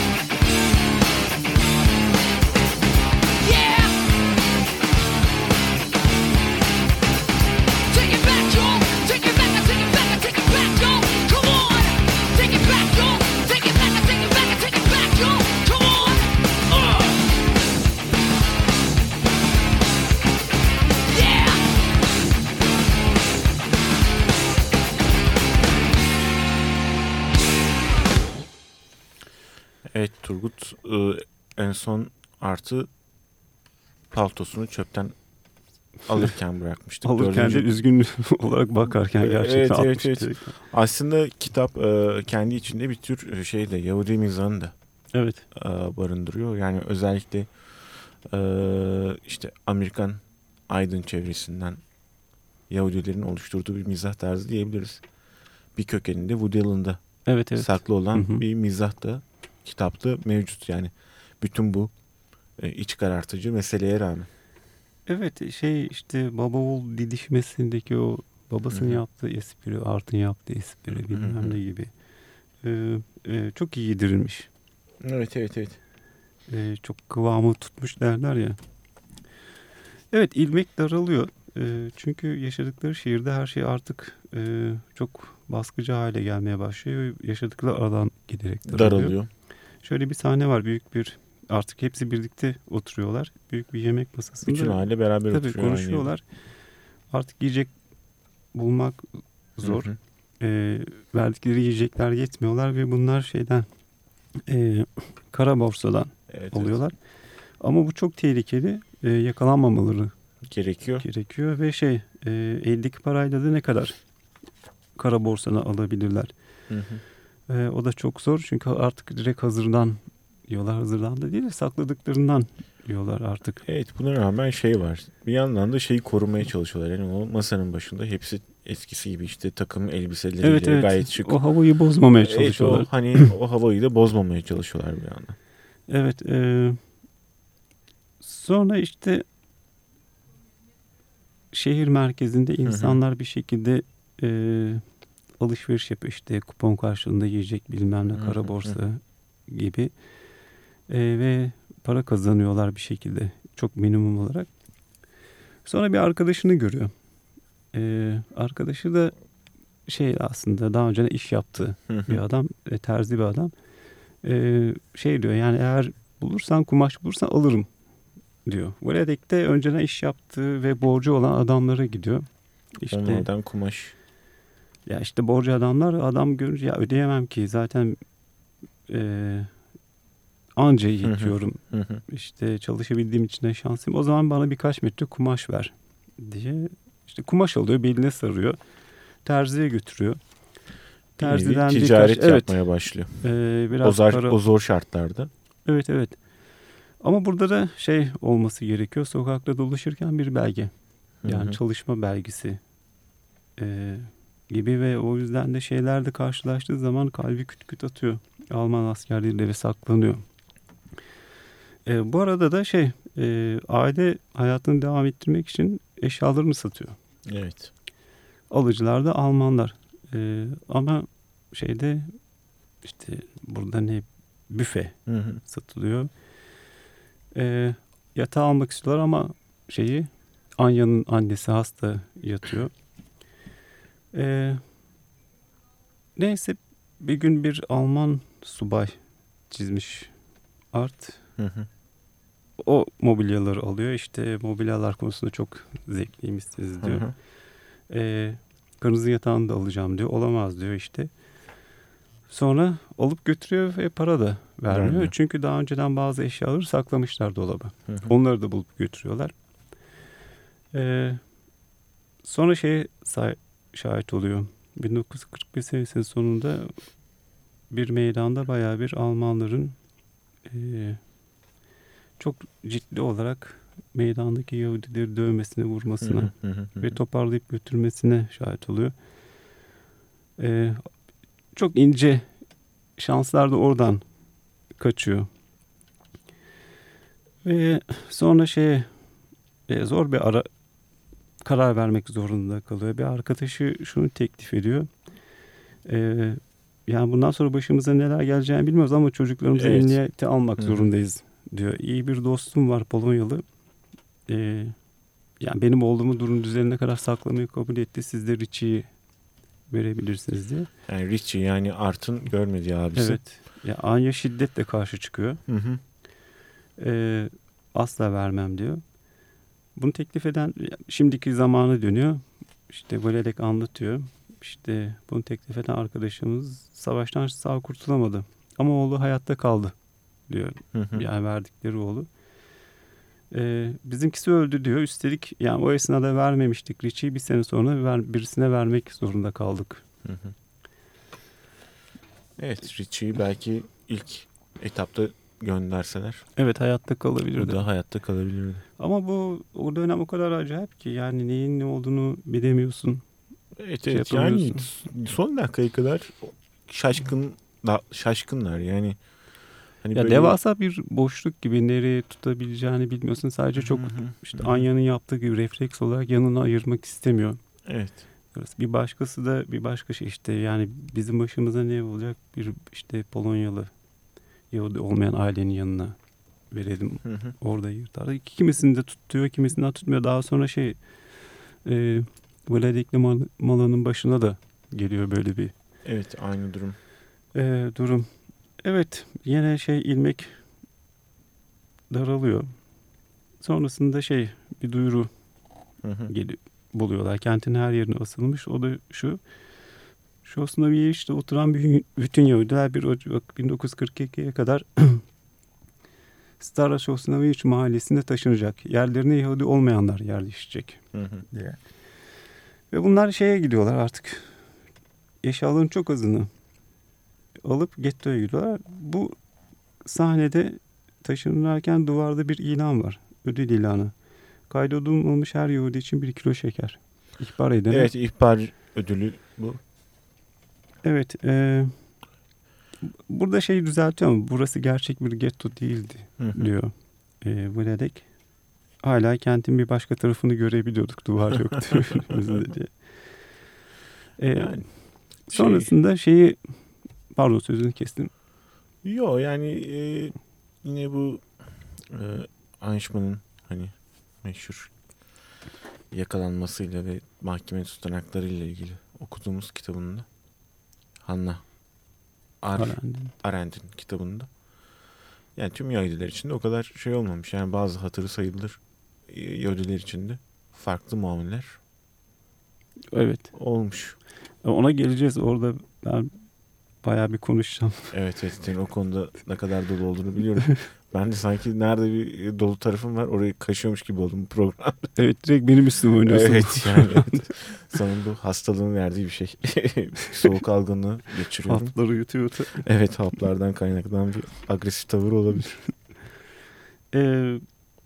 Yeah! Take it back, y'all. Take it back, I take it back, I take it back, y'all. Come on. Take it back, y'all. Take it back, I take it back, I take it back, y'all. Come on. Ugh! Yeah! Evet Turgut e, en son Art'ı paltosunu çöpten alırken bırakmıştık. Alırken de üzgün olarak bakarken gerçekten evet, evet, atmıştı. evet. Aslında kitap e, kendi içinde bir tür şey de Yahudi mizahını da Evet. e, barındırıyor. Yani özellikle e, işte Amerikan aydın çevresinden Yahudilerin oluşturduğu bir mizah tarzı diyebiliriz. Bir kökeninde Woody Allen'da Evet, evet. saklı olan Hı hı. bir mizah da kitapta mevcut. Yani bütün bu e, iç karartıcı meseleye rağmen. Evet, şey işte baba oğul didişmesindeki o babasının Hı hı. yaptığı espri, Art'ın yaptığı espri Hı hı. bilmem ne gibi. Ee, e, çok iyi yedirilmiş. Evet, evet, evet. Ee, çok kıvamı tutmuş derler ya. Evet, ilmek daralıyor. Ee, çünkü yaşadıkları şehirde her şey artık e, çok baskıcı hale gelmeye başlıyor. Yaşadıkları alan giderek daralıyor. Daralıyor. Şöyle bir sahne var, büyük bir, artık hepsi birlikte oturuyorlar. Büyük bir yemek masasında. Bütün aile beraber tabii oturuyor. konuşuyorlar. Artık yiyecek bulmak zor. Hı hı. E, verdikleri yiyecekler yetmiyorlar ve bunlar şeyden e, kara borsadan Evet, alıyorlar. Ama bu çok tehlikeli. E, yakalanmamaları evet. Gerekiyor. gerekiyor ve şey e, eldeki parayla da ne kadar kara borsana alabilirler. Hı hı. E, o da çok zor çünkü artık direkt hazırdan yiyorlar. Hazırdan da değil de sakladıklarından yiyorlar artık. Evet, buna rağmen şey var. Bir yandan da şeyi korumaya çalışıyorlar. Yani o masanın başında hepsi eskisi gibi işte takım elbiseleriyle Evet, evet. gayet şık. O havayı bozmamaya Evet, çalışıyorlar. o, hani o havayı da bozmamaya çalışıyorlar bir yandan. Evet. E, sonra işte şehir merkezinde insanlar hı hı. bir şekilde e, alışveriş yapıyor. İşte kupon karşılığında yiyecek bilmem ne, kara borsa gibi e, ve para kazanıyorlar bir şekilde. Çok minimum olarak. Sonra bir arkadaşını görüyor. E, arkadaşı da şey aslında daha önce iş yaptığı bir adam. E, terzi bir adam. E, şey diyor yani eğer bulursan kumaş bulursan alırım diyor. Voledek'te önceden iş yaptığı ve borcu olan adamlara gidiyor. İşte, onlardan kumaş. Ya işte borcu adamlar adam görünce ya ödeyemem ki zaten e, anca yetiyorum. Hı hı. İşte çalışabildiğim için de şanslıyım. O zaman bana birkaç metre kumaş ver diye. İşte kumaş alıyor, beline sarıyor. Terziye götürüyor. Terziden bir ticaret birkaç, yapmaya evet, başlıyor. E, biraz o, zar, para... o zor şartlarda. Evet, evet. Ama burada da şey olması gerekiyor. Sokakta dolaşırken bir belge. Yani hı hı. çalışma belgesi e, gibi ve o yüzden de şeylerle karşılaştığı zaman kalbi küt küt atıyor. Alman askerleriyle ve saklanıyor. E, bu arada da şey e, aile hayatını devam ettirmek için eşyalarını satıyor. Evet. Alıcılar da Almanlar. E, ama şeyde işte burada ne büfe hı hı. satılıyor. E, yatağı almak istiyorlar ama şeyi Anya'nın annesi hasta yatıyor. E, neyse bir gün bir Alman subay çizmiş Art. Hı hı. O mobilyaları alıyor. İşte mobilyalar konusunda çok zevkliymişsiniz diyor. Hı hı. E, karınızın yatağını da alacağım diyor. Olamaz diyor işte. Sonra alıp götürüyor ve para da vermiyor. Vermiyor. Çünkü daha önceden bazı eşyaları saklamışlar dolaba. Hı hı. Onları da bulup götürüyorlar. Ee, sonra şeye şahit oluyor. bin dokuz yüz kırk beş senesinin sonunda bir meydanda bayağı bir Almanların e, çok ciddi olarak meydandaki Yahudileri dövmesine, vurmasına hı hı hı hı. ve toparlayıp götürmesine şahit oluyor. Ee, çok ince şanslar da oradan kaçıyor. Ve sonra şeye e, zor bir ara karar vermek zorunda kalıyor. Bir arkadaşı şunu teklif ediyor. Ee, yani bundan sonra başımıza neler geleceğini bilmiyoruz ama çocuklarımızı Evet. emniyete almak Hı. zorundayız diyor. İyi bir dostum var Polonyalı. Ee, yani benim olduğumu durum düzenine kadar saklamayı kabul etti. Siz de Richie'yi verebilirsiniz diye. Yani Richie yani Art'ın görmediği abisi. Evet. Ya Anya şiddetle karşı çıkıyor. Hı hı. Ee, asla vermem diyor. Bunu teklif eden şimdiki zamanı dönüyor. İşte Vladek anlatıyor. İşte bunu teklif eden arkadaşımız savaştan sağ kurtulamadı. Ama oğlu hayatta kaldı diyor. Hı hı. Yani verdikleri oğlu. Ee, bizimkisi öldü diyor. Üstelik yani o esnada vermemiştik Richie'yi. Bir sene sonra ver, birisine vermek zorunda kaldık. Hı hı. Evet, Richie'yi belki ilk etapta gönderseler Evet, hayatta o kalabilirdi. da hayatta kalabilirdi. Ama bu o dönem o kadar acayip ki yani neyin ne olduğunu bilemiyorsun. Evet, Şey evet yani yapamıyorsun. son dakikaya kadar şaşkın da, şaşkınlar yani. Hani Ya böyle- devasa bir boşluk gibi nereye tutabileceğini bilmiyorsun. Sadece çok Hı hı, işte hı hı. Anya'nın yaptığı gibi refleks olarak yanına ayırmak istemiyor. Evet. Bir başkası da bir başka şey işte yani bizim başımıza ne olacak bir işte Polonyalı Yahudi olmayan ailenin yanına verelim. Hı hı. Orada yırtar. Kimisini de tutuyor, kimisinden tutmuyor. Daha sonra şey e, Vladekli Mal- Mala'nın başına da geliyor böyle bir Evet, aynı durum. e, durum. Evet, yine şey ilmek daralıyor. Sonrasında şey bir duyuru Hı hı. geliyor, buluyorlar. Kentin her yerine asılmış. O da şu. Sosnovyech'te oturan bir- bütün Yahudiler bir Ocak bin dokuz yüz kırk ikiye kadar Stara Sosnovyech mahallesinde taşınacak. Yerlerine Yahudi olmayanlar yerleşecek Hı hı. diye. Ve bunlar şeye gidiyorlar artık. Eşyaların çok azını alıp gettoya gidiyorlar. Bu sahnede taşınırken duvarda bir ilan var. Ödül ilanı. Kaydolunmamış her Yahudi için bir kilo şeker. İhbar edene. Evet, ihbar ödülü bu. Evet. E, burada şeyi düzeltiyor ama burası gerçek bir getto değildi Hı hı. diyor e, Vladek. Hala kentin bir başka tarafını görebiliyorduk. Duvar yoktu önümüzde diye. E, Yani sonrasında şeyi pardon sözünü kestim. Yo yani e, yine bu e, Eichmann'ın hani meşhur yakalanmasıyla ve mahkeme tutanaklarıyla ilgili okuduğumuz kitabında Hannah Ar- Arendt'in. Arendt'in kitabında yani tüm Yahudiler için de o kadar şey olmamış. Yani bazı hatırı sayılır e, Yahudiler için de farklı muameleler Evet. olmuş. Ona geleceğiz. Orada ben bayağı bir konuşacağım. Evet, evet senin o konuda ne kadar dolu olduğunu biliyorum. Ben de sanki nerede bir dolu tarafım var orayı kaşıyormuş gibi oldum bu programda. Evet, direkt benim üstüme oynuyorsun. Evet yani evet. Sanırım bu hastalığın verdiği bir şey. Soğuk algınlığı geçiriyorum. Hapları yutuyordu. Evet, haplardan kaynaklanan bir agresif tavır olabilir. Ee,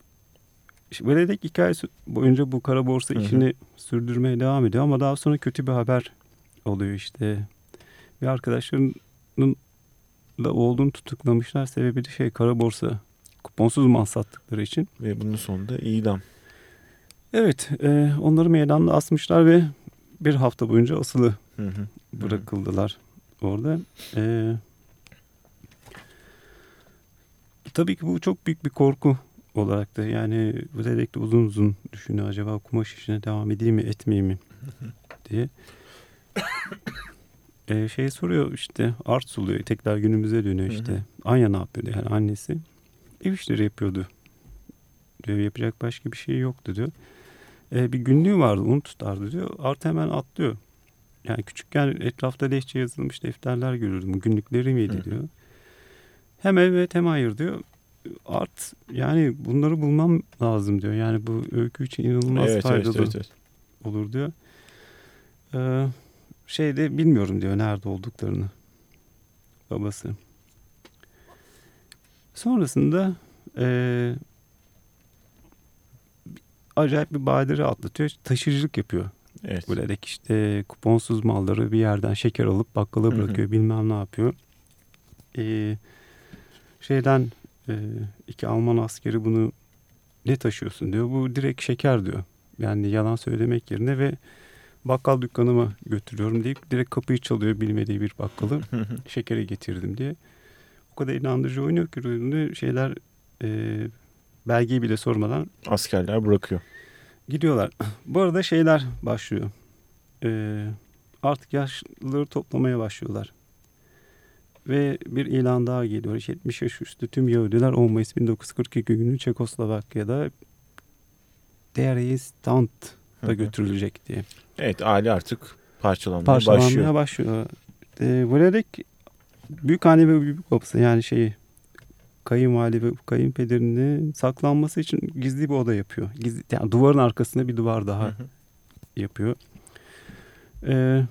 Vladek hikayesi boyunca bu kara borsa Hı hı. işini sürdürmeye devam ediyor ama daha sonra kötü bir haber oluyor işte. Bir arkadaşlarının da oğlunu tutuklamışlar. Sebebi de şey kara borsa kuponsuz mal sattıkları için. Ve bunun sonunda idam. Evet, e, onları meydanda asmışlar ve bir hafta boyunca asılı Hı hı. bırakıldılar orada. E, tabii ki bu çok büyük bir korku olarak da yani Vladek de uzun uzun düşünüyor. Acaba kumaş işine devam edeyim mi etmeyeyim mi diye. e, şey soruyor işte Art suluyor. Tekrar günümüze dönüyor işte. Hı hı. Anya ne yapıyordu yani annesi? Ev işleri yapıyordu. Diyor, yapacak başka bir şey yoktu diyor. E, bir günlüğü vardı onu tutardı diyor. Art hemen atlıyor. Yani küçükken etrafta lehçe yazılmış defterler görürdüm. Günlükleri miydi Hı. diyor. Hem evet hem hayır diyor. Art yani bunları bulmam lazım diyor. Yani bu öykü için inanılmaz Evet, evet, faydalı evet, evet. olur diyor. Ee, şeyde bilmiyorum diyor nerede olduklarını. Babası. Sonrasında ee, acayip bir badire atlatıyor. Taşıyıcılık yapıyor. Evet. Böyle işte kuponsuz malları bir yerden şeker alıp bakkala Hı hı. bırakıyor. Bilmem ne yapıyor. Ee, şeyden e, iki Alman askeri bunu ne taşıyorsun diyor. Bu direkt şeker diyor. Yani yalan söylemek yerine ve bakkal dükkanıma götürüyorum deyip direkt kapıyı çalıyor bilmediği bir bakkalı. Şekeri getirdim diye. O kadar inandırıcı oynuyor ki ürünü şeyler e, belgeyi bile sormadan askerler bırakıyor. Gidiyorlar. Bu arada şeyler başlıyor. E, artık yaşlıları toplamaya başlıyorlar. Ve bir ilan daha geliyor. yetmiş yaş üstü tüm Yahudiler on Mayıs bin dokuz yüz kırk iki günü Çekoslovakya'da Theresienstadt'a götürülecek diye. Evet, aile artık parçalanmaya, parçalanmaya başlıyor. başlıyor. E, Vladek büyükanne ve büyük babası yani şeyi kayınvalide ve kayınpederinin saklanması için gizli bir oda yapıyor. Gizli, yani duvarın arkasında bir duvar daha hı hı. yapıyor. E,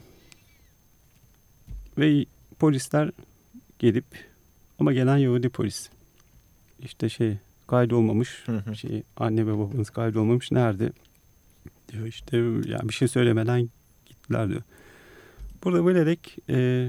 ve polisler gelip ama gelen Yahudi polis işte şey kaydolmamış hı hı. şey anne ve babanız kaydolmamış nerede diyor işte yani bir şey söylemeden gittiler diyor. Burada Vladek e,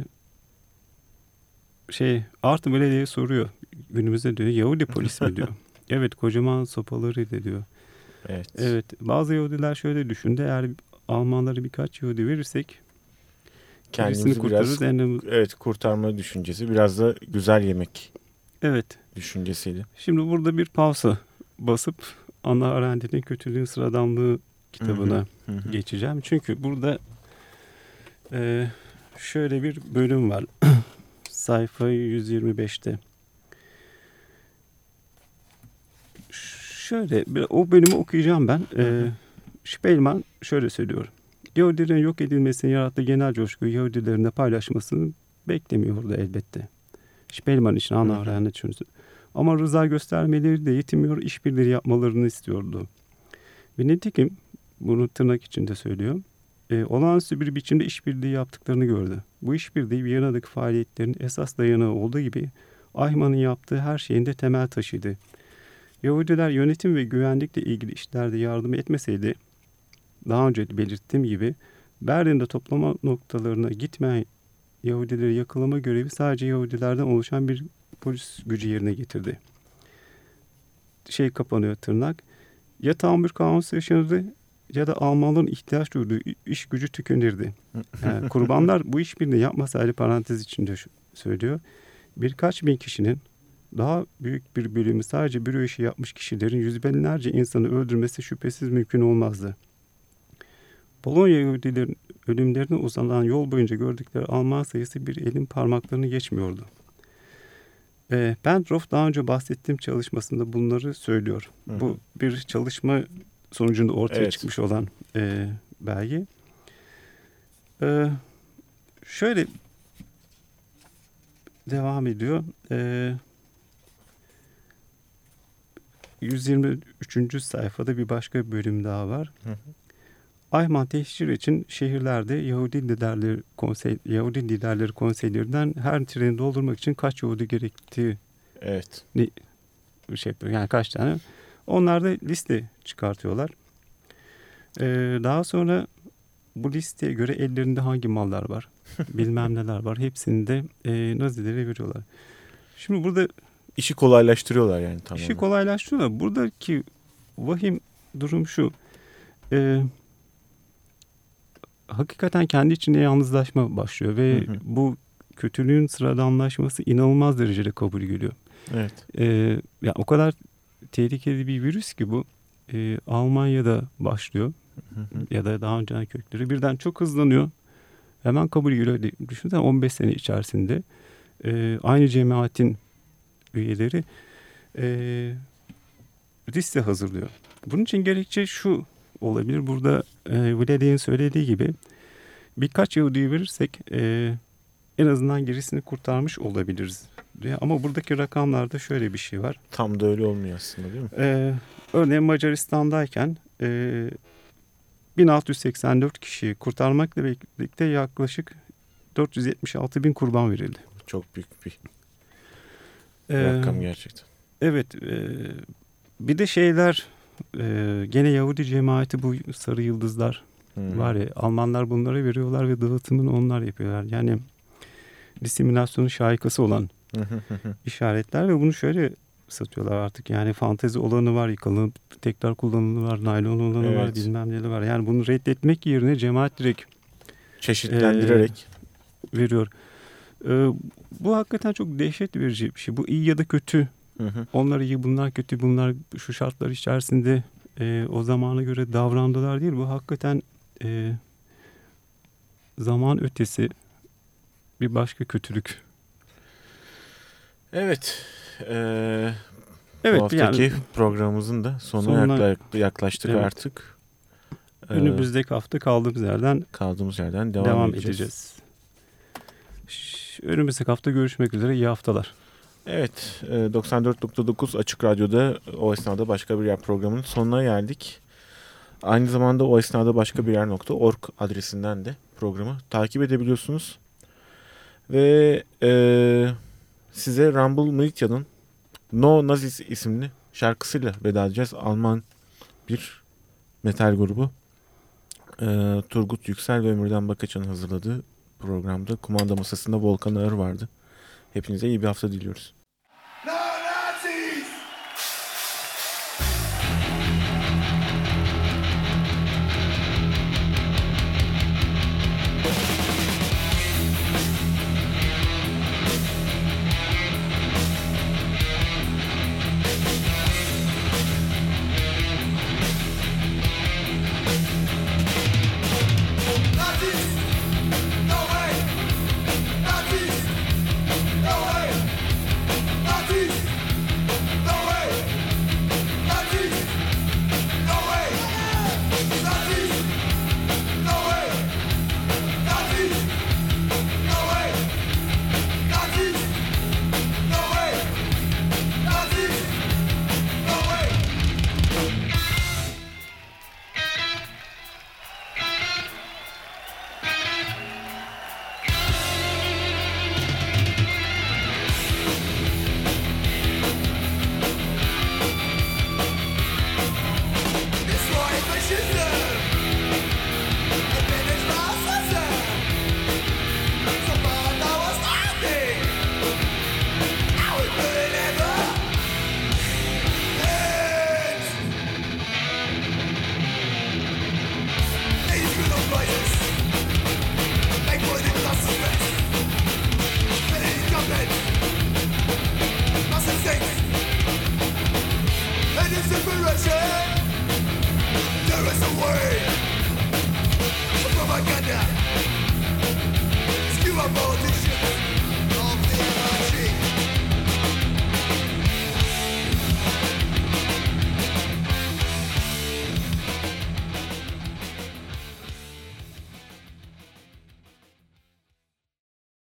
şey Artı Vladek'e soruyor günümüzde diyor Yahudi polis mi diyor. Evet kocaman sopalarıydı diyor. Evet. Evet bazı Yahudiler şöyle düşündü eğer Almanlara birkaç Yahudi verirsek kendimizi biraz yani, evet kurtarma düşüncesi biraz da güzel yemek evet düşüncesiyle. Şimdi burada bir pausa basıp Anna Arendt'in Kötülüğün Sıradanlığı kitabına hı hı, hı. geçeceğim. Çünkü burada e, şöyle bir bölüm var. Sayfa yüz yirmi beşte. Şöyle bir, o bölümü okuyacağım ben. E, Spellman şöyle söylüyor. Yahudilerin yok edilmesini yarattığı genel coşkuyu Yahudilerin de paylaşmasını beklemiyordu elbette. Spellman için Anna Arendt şunu söylüyor. Ama rıza göstermeleri de yetinmiyor, işbirliği yapmalarını istiyordu. Ve nitekim, bunu tırnak içinde söylüyor, e, olağanüstü bir biçimde işbirliği yaptıklarını gördü. Bu işbirliği Viyana'daki faaliyetlerin esas dayanağı olduğu gibi Eichmann'ın yaptığı her şeyin de temel taşıydı. Yahudiler yönetim ve güvenlikle ilgili işlerde yardım etmeseydi, daha önce belirttiğim gibi Berlin'de toplama noktalarına gitmeyen Yahudileri yakalama görevi sadece Yahudilerden oluşan bir polis gücü yerine getirdi. Şey kapanıyor tırnak. Ya tam bir kaos yaşanırdı ya da Almanların ihtiyaç duyduğu iş gücü tükenirdi. Yani kurbanlar bu işbirliğini yapmasaydı parantez içinde söylüyor. Birkaç bin kişinin daha büyük bir bölümü sadece büro işi yapmış kişilerin yüz binlerce insanı öldürmesi şüphesiz mümkün olmazdı. Polonya Yahudilerin ölümlerine uzanan yol boyunca gördükleri Alman sayısı bir elin parmaklarını geçmiyordu. E, Bentroff daha önce bahsettiğim çalışmasında bunları söylüyor. Hı hı. Bu bir çalışma sonucunda ortaya evet. çıkmış olan e, belge. E, şöyle devam ediyor. E, yüz yirmi üçüncü sayfada bir başka bölüm daha var. Hı hı. Eichmann teşhir için şehirlerde Yahudi liderleri konsey Yahudi liderleri konseylerinden her treni doldurmak için kaç Yahudi gerektiği evet. Ne, şey yapıyor. Yani kaç tane. Onlar da liste çıkartıyorlar. Ee, daha sonra bu listeye göre ellerinde hangi mallar var, bilmem neler var. Hepsini de e, Nazilere veriyorlar. Şimdi burada işi kolaylaştırıyorlar yani tamamen. İşi kolaylaştırıyorlar. Buradaki vahim durum şu. Eee hakikaten kendi içinde yalnızlaşma başlıyor ve hı hı. bu kötülüğün sıradanlaşması inanılmaz derecede kabul görüyor. Evet. Ee, ya o kadar tehlikeli bir virüs ki bu e, Almanya'da başlıyor hı hı. ya da daha önceden kökleri birden çok hızlanıyor. Hemen kabul görüyor. Düşünsene on beş sene içerisinde e, aynı cemaatin üyeleri e, liste hazırlıyor. Bunun için gerekçe şu olabilir. Burada e, Vladek'in söylediği gibi birkaç Yahudi'yi verirsek e, en azından gerisini kurtarmış olabiliriz diye. Ama buradaki rakamlarda şöyle bir şey var. Tam da öyle olmuyor aslında değil mi? E, örneğin Macaristan'dayken e, bin altı yüz seksen dört kişiyi kurtarmakla birlikte yaklaşık dört yüz yetmiş altı bin kurban verildi. Çok büyük bir e, rakam gerçekten. Evet. E, bir de şeyler Ee, gene Yahudi cemaati bu sarı yıldızlar hmm. var ya Almanlar bunlara veriyorlar ve dağıtımını onlar yapıyorlar. Yani diseminasyonun şahikası olan işaretler ve bunu şöyle satıyorlar artık. Yani fantezi olanı var, yıkanıp tekrar kullanımı var, naylon olanı Evet. var, bilmem neleri var. Yani bunu reddetmek yerine cemaat direkt Çeşitlendirerek e, veriyor. E, bu hakikaten çok dehşet verici bir şey. Bu iyi ya da kötü. Hı hı. Onlar iyi, bunlar kötü, bunlar şu şartlar içerisinde e, o zamana göre davrandılar değil. Bu hakikaten e, zaman ötesi bir başka kötülük. Evet. Ee, Evet, bu haftaki yani programımızın da sonuna, sonuna yakla- yaklaştık evet. artık. Ee, Önümüzdeki hafta kaldığımız yerden kaldığımız yerden devam, devam edeceğiz. edeceğiz. Ş- Önümüzdeki hafta görüşmek üzere. İyi haftalar. Evet, e, doksan dört nokta dokuz Açık Radyo'da O Esnada Başka Bir Yer programının sonuna geldik. Aynı zamanda O Esnada Başka Bir Yer nokta org adresinden de programı takip edebiliyorsunuz. Ve e, size Rumble Militia'nın No Nazis isimli şarkısıyla veda edeceğiz. Alman bir metal grubu. E, Turgut Yüksel ve Ömürden Bakaç'ın hazırladığı programda kumanda masasında Volkan Ağır vardı. Hepinize iyi bir hafta diliyoruz.